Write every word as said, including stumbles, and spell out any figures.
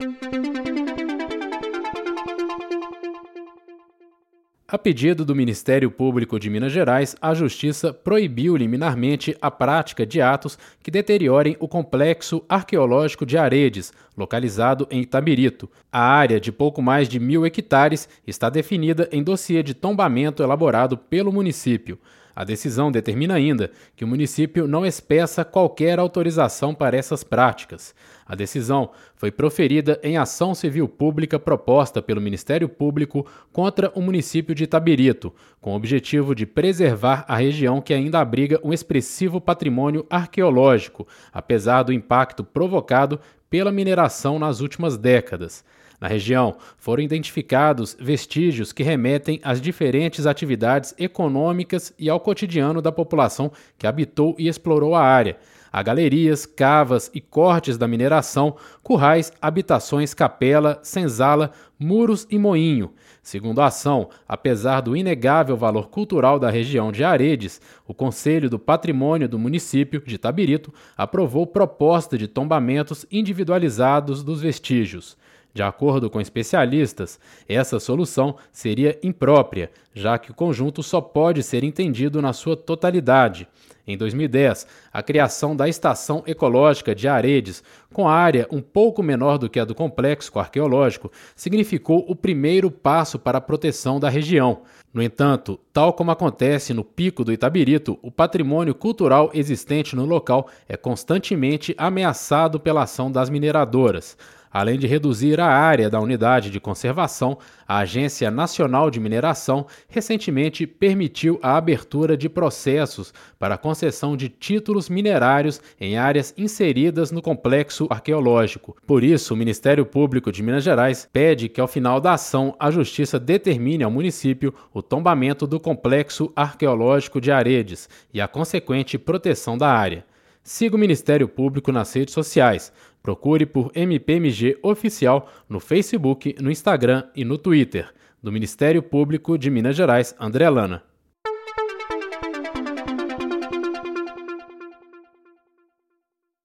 A pedido do Ministério Público de Minas Gerais, a Justiça proibiu liminarmente a prática de atos que deteriorem o complexo arqueológico de Aredes, localizado em Itabirito. A área de pouco mais de mil hectares está definida em dossiê de tombamento elaborado pelo município. A decisão determina ainda que o município não expeça qualquer autorização para essas práticas. A decisão foi proferida em ação civil pública proposta pelo Ministério Público contra o município de Itabirito, com o objetivo de preservar a região que ainda abriga um expressivo patrimônio arqueológico, apesar do impacto provocado pela mineração nas últimas décadas. Na região, foram identificados vestígios que remetem às diferentes atividades econômicas e ao cotidiano da população que habitou e explorou a área. Há galerias, cavas e cortes da mineração, currais, habitações, capela, senzala, muros e moinho. Segundo a ação, apesar do inegável valor cultural da região de Aredes, o Conselho do Patrimônio do município de Itabirito aprovou proposta de tombamentos individualizados dos vestígios. De acordo com especialistas, essa solução seria imprópria, já que o conjunto só pode ser entendido na sua totalidade. Em dois mil e dez, a criação da Estação Ecológica de Aredes, com área um pouco menor do que a do complexo arqueológico, significou o primeiro passo para a proteção da região. No entanto, tal como acontece no Pico do Itabirito, o patrimônio cultural existente no local é constantemente ameaçado pela ação das mineradoras. Além de reduzir a área da unidade de conservação, a Agência Nacional de Mineração recentemente permitiu a abertura de processos para a concessão de títulos minerários em áreas inseridas no complexo arqueológico. Por isso, o Ministério Público de Minas Gerais pede que, ao final da ação, a Justiça determine ao município o tombamento do complexo arqueológico de Aredes e a consequente proteção da área. Siga o Ministério Público nas redes sociais. Procure por M P M G Oficial no Facebook, no Instagram e no Twitter. Do Ministério Público de Minas Gerais, André Lana.